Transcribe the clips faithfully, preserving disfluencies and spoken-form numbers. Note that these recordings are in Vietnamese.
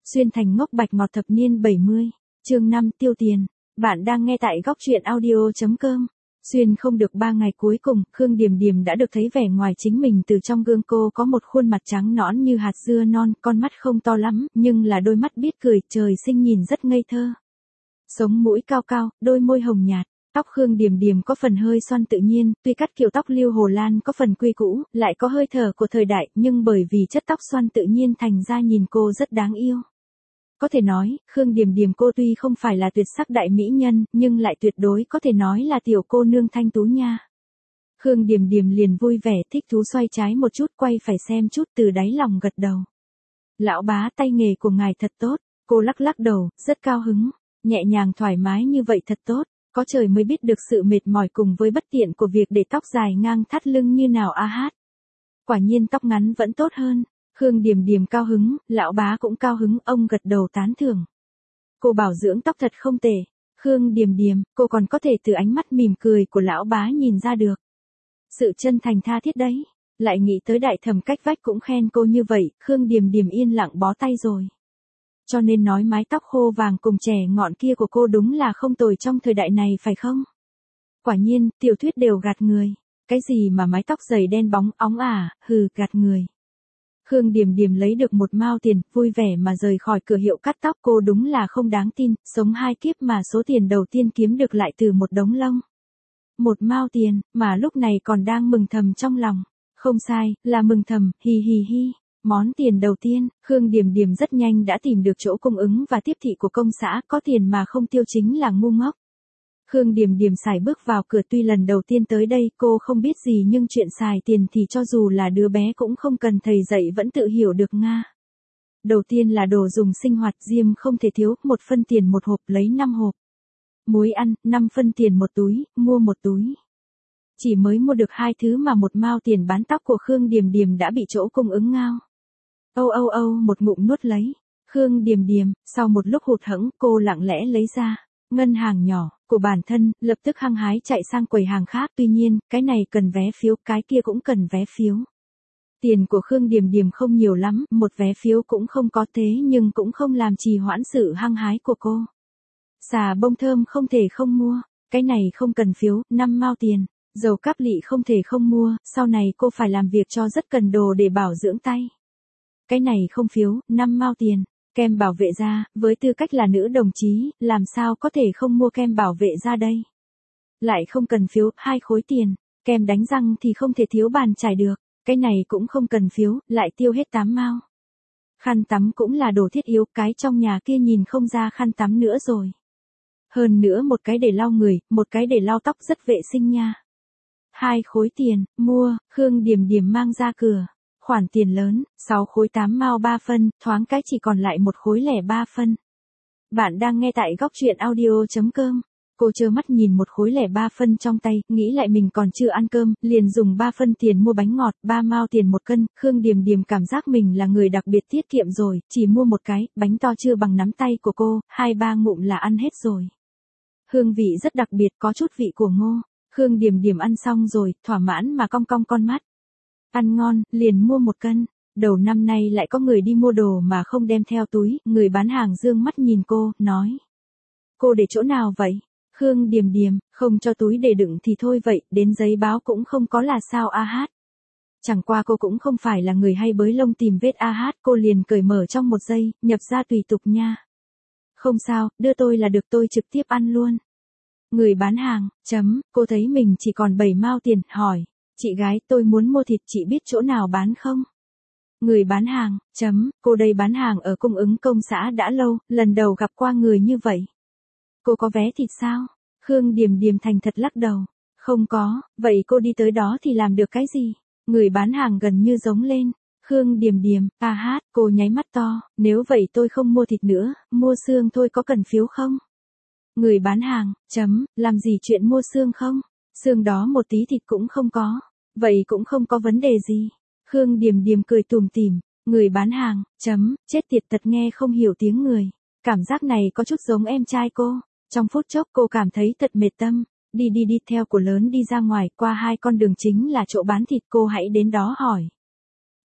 Xuyên thành ngốc bạch ngọt thập niên bảy mươi, chương năm tiêu tiền. Bạn đang nghe tại góc truyện audio.com. Xuyên không được ba ngày cuối cùng, Khương Điềm Điềm đã được thấy vẻ ngoài chính mình từ trong gương. Cô có một khuôn mặt trắng nõn như hạt dưa non, con mắt không to lắm, nhưng là đôi mắt biết cười, trời sinh nhìn rất ngây thơ. Sống mũi cao cao, đôi môi hồng nhạt. Tóc Khương Điềm Điềm có phần hơi xoăn tự nhiên, tuy cắt kiểu tóc Lưu Hồ Lan có phần quy cũ, lại có hơi thở của thời đại, nhưng bởi vì chất tóc xoăn tự nhiên thành ra nhìn cô rất đáng yêu. Có thể nói, Khương Điềm Điềm cô tuy không phải là tuyệt sắc đại mỹ nhân, nhưng lại tuyệt đối có thể nói là tiểu cô nương thanh tú nha. Khương Điềm Điềm liền vui vẻ, thích thú xoay trái một chút, quay phải xem chút, từ đáy lòng gật đầu. Lão bá, tay nghề của ngài thật tốt. Cô lắc lắc đầu, rất cao hứng. Nhẹ nhàng thoải mái như vậy thật tốt. Có trời mới biết được sự mệt mỏi cùng với bất tiện của việc để tóc dài ngang thắt lưng như nào a hát. Quả nhiên tóc ngắn vẫn tốt hơn. Khương Điềm Điềm cao hứng, lão bá cũng cao hứng, ông gật đầu tán thưởng. Cô bảo dưỡng tóc thật không tệ. Khương Điềm Điềm, cô còn có thể từ ánh mắt mỉm cười của lão bá nhìn ra được. Sự chân thành tha thiết đấy. Lại nghĩ tới đại thẩm cách vách cũng khen cô như vậy, Khương Điềm Điềm yên lặng bó tay rồi. Cho nên nói mái tóc khô vàng cùng trẻ ngọn kia của cô đúng là không tồi trong thời đại này phải không? Quả nhiên, tiểu thuyết đều gạt người. Cái gì mà mái tóc dày đen bóng óng ả, hừ, gạt người. Khương Điềm Điềm lấy được một mao tiền, vui vẻ mà rời khỏi cửa hiệu cắt tóc. Cô đúng là không đáng tin, sống hai kiếp mà số tiền đầu tiên kiếm được lại từ một đống lông. Một mao tiền, mà lúc này còn đang mừng thầm trong lòng. Không sai, là mừng thầm, hi hi hi. Món tiền đầu tiên, Khương Điềm Điềm rất nhanh đã tìm được chỗ cung ứng và tiếp thị của công xã, có tiền mà không tiêu chính là ngu ngốc. Khương Điềm Điềm xài bước vào cửa, tuy lần đầu tiên tới đây cô không biết gì nhưng chuyện xài tiền thì cho dù là đứa bé cũng không cần thầy dạy vẫn tự hiểu được nga. Đầu tiên là đồ dùng sinh hoạt, diêm không thể thiếu, một phân tiền một hộp lấy năm hộp. Muối ăn, năm phân tiền một túi, mua một túi. Chỉ mới mua được hai thứ mà một mao tiền bán tóc của Khương Điềm Điềm đã bị chỗ cung ứng ngao. Âu âu âu một ngụm nuốt lấy. Khương Điềm Điềm, sau một lúc hụt hẫng, cô lặng lẽ lấy ra ngân hàng nhỏ của bản thân, lập tức hăng hái chạy sang quầy hàng khác. Tuy nhiên, cái này cần vé phiếu, cái kia cũng cần vé phiếu. Tiền của Khương Điềm Điềm không nhiều lắm, một vé phiếu cũng không có, thế nhưng cũng không làm trì hoãn sự hăng hái của cô. Xà bông thơm không thể không mua, cái này không cần phiếu, năm mao tiền. Dầu cáp lị không thể không mua, sau này cô phải làm việc cho rất cần đồ để bảo dưỡng tay. Cái này không phiếu, năm mao tiền. Kem bảo vệ da, với tư cách là nữ đồng chí, làm sao có thể không mua kem bảo vệ da đây? Lại không cần phiếu, hai khối tiền. Kem đánh răng thì không thể thiếu bàn chải được. Cái này cũng không cần phiếu, lại tiêu hết tám mao. Khăn tắm cũng là đồ thiết yếu, cái trong nhà kia nhìn không ra khăn tắm nữa rồi. Hơn nữa một cái để lau người, một cái để lau tóc rất vệ sinh nha. Hai khối tiền, mua, Khương Điềm Điềm mang ra cửa. Khoản tiền lớn, sáu khối tám mao ba phân, thoáng cái chỉ còn lại một khối lẻ ba phân. Bạn đang nghe tại góc truyện audio.com. Cô trơ mắt nhìn một khối lẻ ba phân trong tay, nghĩ lại mình còn chưa ăn cơm, liền dùng ba phân tiền mua bánh ngọt, ba mao tiền một cân. Khương Điềm Điềm cảm giác mình là người đặc biệt tiết kiệm rồi, chỉ mua một cái, bánh to chưa bằng nắm tay của cô, hai ba ngụm là ăn hết rồi. Hương vị rất đặc biệt, có chút vị của ngô. Khương Điềm Điềm ăn xong rồi, thỏa mãn mà cong cong con mắt. Ăn ngon, liền mua một cân. Đầu năm nay lại có người đi mua đồ mà không đem theo túi, người bán hàng dương mắt nhìn cô, nói. Cô để chỗ nào vậy? Khương Điềm Điềm, không cho túi để đựng thì thôi vậy, đến giấy báo cũng không có là sao a hát. Chẳng qua cô cũng không phải là người hay bới lông tìm vết a hát, cô liền cởi mở trong một giây, nhập ra tùy tục nha. Không sao, đưa tôi là được, tôi trực tiếp ăn luôn. Người bán hàng, chấm, cô thấy mình chỉ còn bảy mao tiền, hỏi. Chị gái, tôi muốn mua thịt, chị biết chỗ nào bán không? Người bán hàng, chấm, cô đây bán hàng ở cung ứng công xã đã lâu, lần đầu gặp qua người như vậy. Cô có vé thịt sao? Khương Điềm Điềm thành thật lắc đầu. Không có, vậy cô đi tới đó thì làm được cái gì? Người bán hàng gần như giống lên. Khương Điềm Điềm, a hát, cô nháy mắt to, nếu vậy tôi không mua thịt nữa, mua xương thôi, có cần phiếu không? Người bán hàng, chấm, làm gì chuyện mua xương không? Xương đó một tí thịt cũng không có. Vậy cũng không có vấn đề gì. Khương Điềm Điềm cười tủm tỉm. Người bán hàng, chấm, chết tiệt thật nghe không hiểu tiếng người. Cảm giác này có chút giống em trai cô. Trong phút chốc cô cảm thấy thật mệt tâm. Đi đi đi theo của lớn đi ra ngoài, qua hai con đường chính là chỗ bán thịt, cô hãy đến đó hỏi.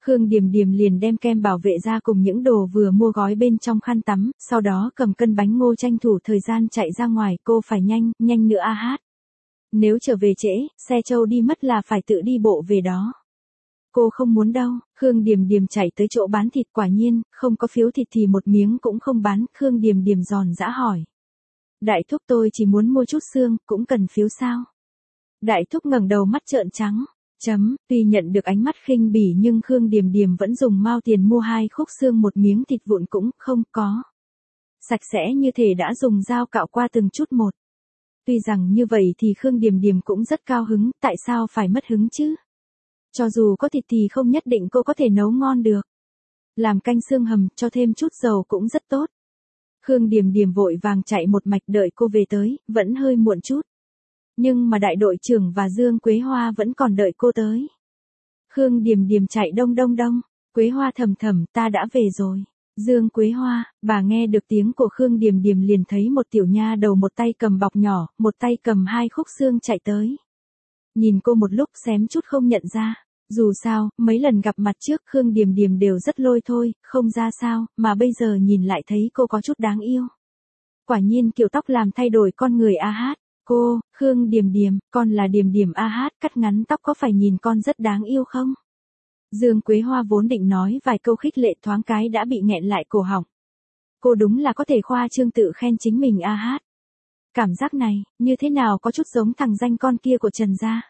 Khương Điềm Điềm liền đem kem bảo vệ ra cùng những đồ vừa mua gói bên trong khăn tắm, sau đó cầm cân bánh ngô tranh thủ thời gian chạy ra ngoài, cô phải nhanh, nhanh nữa a hát. Nếu trở về trễ, xe Châu đi mất là phải tự đi bộ về đó. Cô không muốn đâu. Khương Điềm Điềm chạy tới chỗ bán thịt, quả nhiên, không có phiếu thịt thì một miếng cũng không bán. Khương Điềm Điềm giòn giã hỏi. Đại thúc, tôi chỉ muốn mua chút xương, cũng cần phiếu sao? Đại thúc ngẩng đầu mắt trợn trắng. Chấm, tuy nhận được ánh mắt khinh bỉ nhưng Khương Điềm Điềm vẫn dùng mao tiền mua hai khúc xương một miếng thịt vụn cũng không có. Sạch sẽ như thể đã dùng dao cạo qua từng chút một. Tuy rằng như vậy thì Khương Điềm Điềm cũng rất cao hứng, tại sao phải mất hứng chứ? Cho dù có thịt thì không nhất định cô có thể nấu ngon được. Làm canh xương hầm cho thêm chút dầu cũng rất tốt. Khương Điềm Điềm vội vàng chạy một mạch đợi cô về tới, vẫn hơi muộn chút. Nhưng mà đại đội trưởng và Dương Quế Hoa vẫn còn đợi cô tới. Khương Điềm Điềm chạy đông đông đông, Quế Hoa thầm thầm, ta đã về rồi. Dương Quế Hoa, bà nghe được tiếng của Khương Điềm Điềm liền thấy một tiểu nha đầu một tay cầm bọc nhỏ, một tay cầm hai khúc xương chạy tới. Nhìn cô một lúc xém chút không nhận ra. Dù sao, mấy lần gặp mặt trước Khương Điềm Điềm đều rất lôi thôi, không ra sao, mà bây giờ nhìn lại thấy cô có chút đáng yêu. Quả nhiên kiểu tóc làm thay đổi con người a hát. Cô, Khương Điềm Điềm, con là Điềm Điềm a hát, cắt ngắn tóc có phải nhìn con rất đáng yêu không? Dương Quế Hoa vốn định nói vài câu khích lệ thoáng cái đã bị nghẹn lại cổ họng. Cô đúng là có thể khoa trương tự khen chính mình a hát. Cảm giác này, như thế nào có chút giống thằng danh con kia của Trần gia.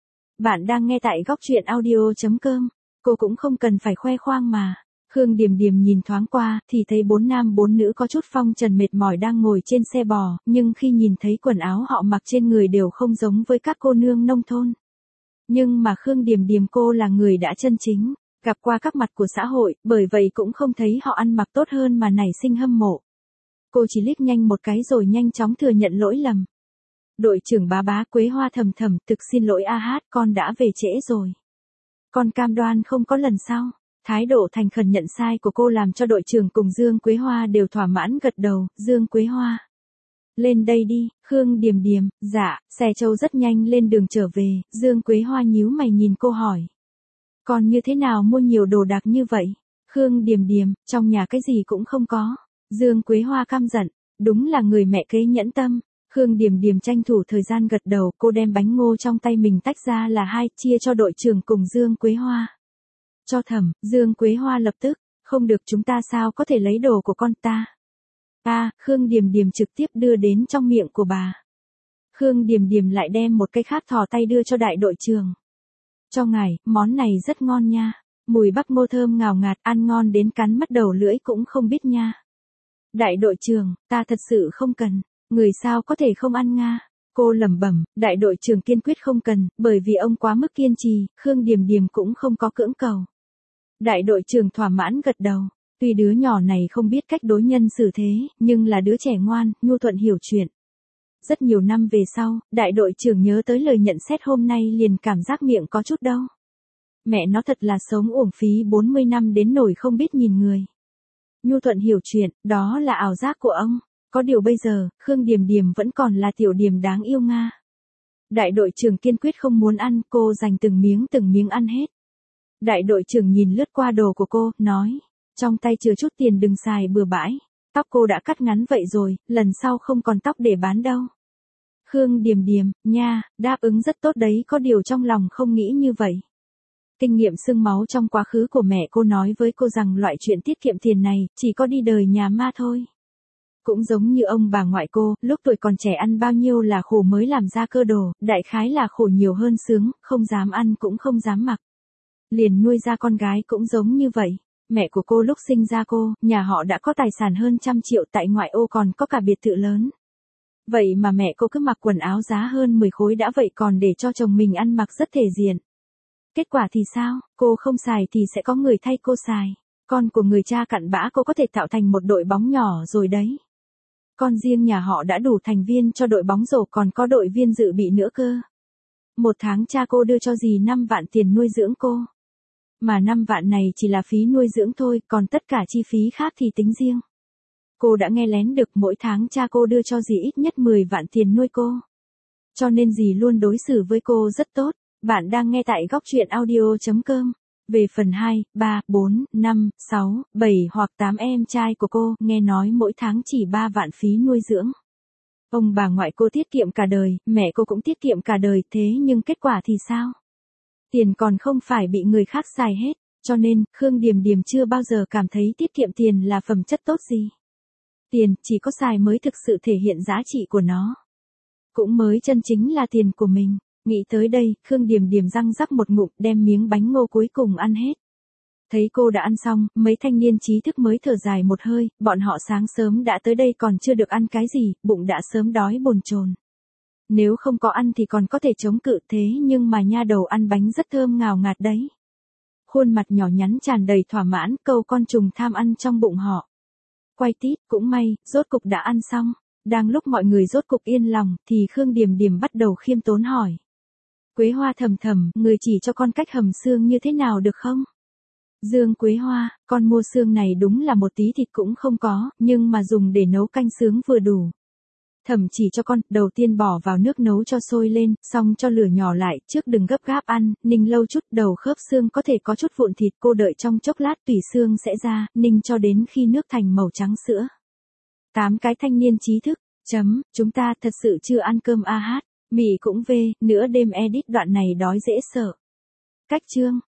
Bạn đang nghe tại góc truyện audio chấm com, cô cũng không cần phải khoe khoang mà. Khương Điềm Điềm nhìn thoáng qua, thì thấy bốn nam bốn nữ có chút phong trần mệt mỏi đang ngồi trên xe bò, nhưng khi nhìn thấy quần áo họ mặc trên người đều không giống với các cô nương nông thôn. Nhưng mà Khương Điềm Điềm cô là người đã chân chính, gặp qua các mặt của xã hội, bởi vậy cũng không thấy họ ăn mặc tốt hơn mà nảy sinh hâm mộ. Cô chỉ liếc nhanh một cái rồi nhanh chóng thừa nhận lỗi lầm. Đội trưởng Bá Bá, Quế Hoa thầm thầm, thực xin lỗi a hát, con đã về trễ rồi. Con cam đoan không có lần sau. Thái độ thành khẩn nhận sai của cô làm cho đội trưởng cùng Dương Quế Hoa đều thỏa mãn gật đầu. Dương Quế Hoa, lên đây đi. Khương Điềm Điềm, dạ. Xe Châu rất nhanh lên đường trở về. Dương Quế Hoa nhíu mày nhìn cô hỏi. Con như thế nào mua nhiều đồ đạc như vậy? Khương Điềm Điềm, trong nhà cái gì cũng không có. Dương Quế Hoa căm giận, đúng là người mẹ kế nhẫn tâm. Khương Điềm Điềm tranh thủ thời gian gật đầu, cô đem bánh ngô trong tay mình tách ra là hai, chia cho đội trưởng cùng Dương Quế Hoa. Cho thầm, Dương Quế Hoa lập tức, không được, chúng ta sao có thể lấy đồ của con ta. À, Khương Điềm Điềm trực tiếp đưa đến trong miệng của bà. Khương Điềm Điềm lại đem một cái khác thò tay đưa cho đại đội trưởng. Cho ngài, món này rất ngon nha. Mùi bắp ngô thơm ngào ngạt, ăn ngon đến cắn mất đầu lưỡi cũng không biết nha. Đại đội trưởng, ta thật sự không cần. Người sao có thể không ăn nga? Cô lẩm bẩm, đại đội trưởng kiên quyết không cần, bởi vì ông quá mức kiên trì, Khương Điềm Điềm cũng không có cưỡng cầu. Đại đội trưởng thỏa mãn gật đầu, tuy đứa nhỏ này không biết cách đối nhân xử thế, nhưng là đứa trẻ ngoan, nhu thuận hiểu chuyện. Rất nhiều năm về sau, đại đội trưởng nhớ tới lời nhận xét hôm nay liền cảm giác miệng có chút đau. Mẹ nó thật là sống uổng phí bốn mươi năm đến nổi không biết nhìn người. Nhu thuận hiểu chuyện, đó là ảo giác của ông. Có điều bây giờ, Khương Điềm Điềm vẫn còn là tiểu điềm đáng yêu nga. Đại đội trưởng kiên quyết không muốn ăn, cô dành từng miếng từng miếng ăn hết. Đại đội trưởng nhìn lướt qua đồ của cô, nói, trong tay chứa chút tiền đừng xài bừa bãi. Tóc cô đã cắt ngắn vậy rồi, lần sau không còn tóc để bán đâu. Khương Điềm Điềm, nha, đáp ứng rất tốt đấy, có điều trong lòng không nghĩ như vậy. Kinh nghiệm xương máu trong quá khứ của mẹ cô nói với cô rằng loại chuyện tiết kiệm tiền này, chỉ có đi đời nhà ma thôi. Cũng giống như ông bà ngoại cô, lúc tuổi còn trẻ ăn bao nhiêu là khổ mới làm ra cơ đồ, đại khái là khổ nhiều hơn sướng, không dám ăn cũng không dám mặc. Liền nuôi ra con gái cũng giống như vậy. Mẹ của cô lúc sinh ra cô, nhà họ đã có tài sản hơn trăm triệu, tại ngoại ô còn có cả biệt thự lớn. Vậy mà mẹ cô cứ mặc quần áo giá hơn mười khối đã vậy còn để cho chồng mình ăn mặc rất thể diện. Kết quả thì sao, cô không xài thì sẽ có người thay cô xài. Con của người cha cặn bã cô có thể tạo thành một đội bóng nhỏ rồi đấy. Con riêng nhà họ đã đủ thành viên cho đội bóng rổ, còn có đội viên dự bị nữa cơ. Một tháng cha cô đưa cho dì năm vạn tiền nuôi dưỡng cô. Mà năm vạn này chỉ là phí nuôi dưỡng thôi, còn tất cả chi phí khác thì tính riêng. Cô đã nghe lén được mỗi tháng cha cô đưa cho dì ít nhất mười vạn tiền nuôi cô. Cho nên dì luôn đối xử với cô rất tốt. Bạn đang nghe tại góc truyện audio chấm com. Về phần hai, ba, bốn, năm, sáu, bảy hoặc tám em trai của cô, nghe nói mỗi tháng chỉ ba vạn phí nuôi dưỡng. Ông bà ngoại cô tiết kiệm cả đời, mẹ cô cũng tiết kiệm cả đời, thế nhưng kết quả thì sao? Tiền còn không phải bị người khác xài hết, cho nên, Khương Điềm Điềm chưa bao giờ cảm thấy tiết kiệm tiền là phẩm chất tốt gì. Tiền, chỉ có xài mới thực sự thể hiện giá trị của nó. Cũng mới chân chính là tiền của mình. Nghĩ tới đây, Khương Điềm Điềm răng rắc một ngụm đem miếng bánh ngô cuối cùng ăn hết. Thấy cô đã ăn xong, mấy thanh niên trí thức mới thở dài một hơi, bọn họ sáng sớm đã tới đây còn chưa được ăn cái gì, bụng đã sớm đói bồn chồn. Nếu không có ăn thì còn có thể chống cự, thế nhưng mà nha đầu ăn bánh rất thơm ngào ngạt đấy. Khuôn mặt nhỏ nhắn tràn đầy thỏa mãn, câu con trùng tham ăn trong bụng họ. Quay tít, cũng may, rốt cục đã ăn xong. Đang lúc mọi người rốt cục yên lòng, thì Khương Điềm Điềm bắt đầu khiêm tốn hỏi. Quế Hoa thầm thầm, người chỉ cho con cách hầm xương như thế nào được không? Dương Quế Hoa, con mua xương này đúng là một tí thịt cũng không có, nhưng mà dùng để nấu canh sướng vừa đủ. Thẩm chỉ cho con, đầu tiên bỏ vào nước nấu cho sôi lên, xong cho lửa nhỏ lại, trước đừng gấp gáp ăn, ninh lâu chút, đầu khớp xương có thể có chút vụn thịt, cô đợi trong chốc lát tùy xương sẽ ra, ninh cho đến khi nước thành màu trắng sữa. Tám cái thanh niên trí thức, chấm, chúng ta thật sự chưa ăn cơm a hát, mị cũng về, nửa đêm edit đoạn này đói dễ sợ. Cách chương.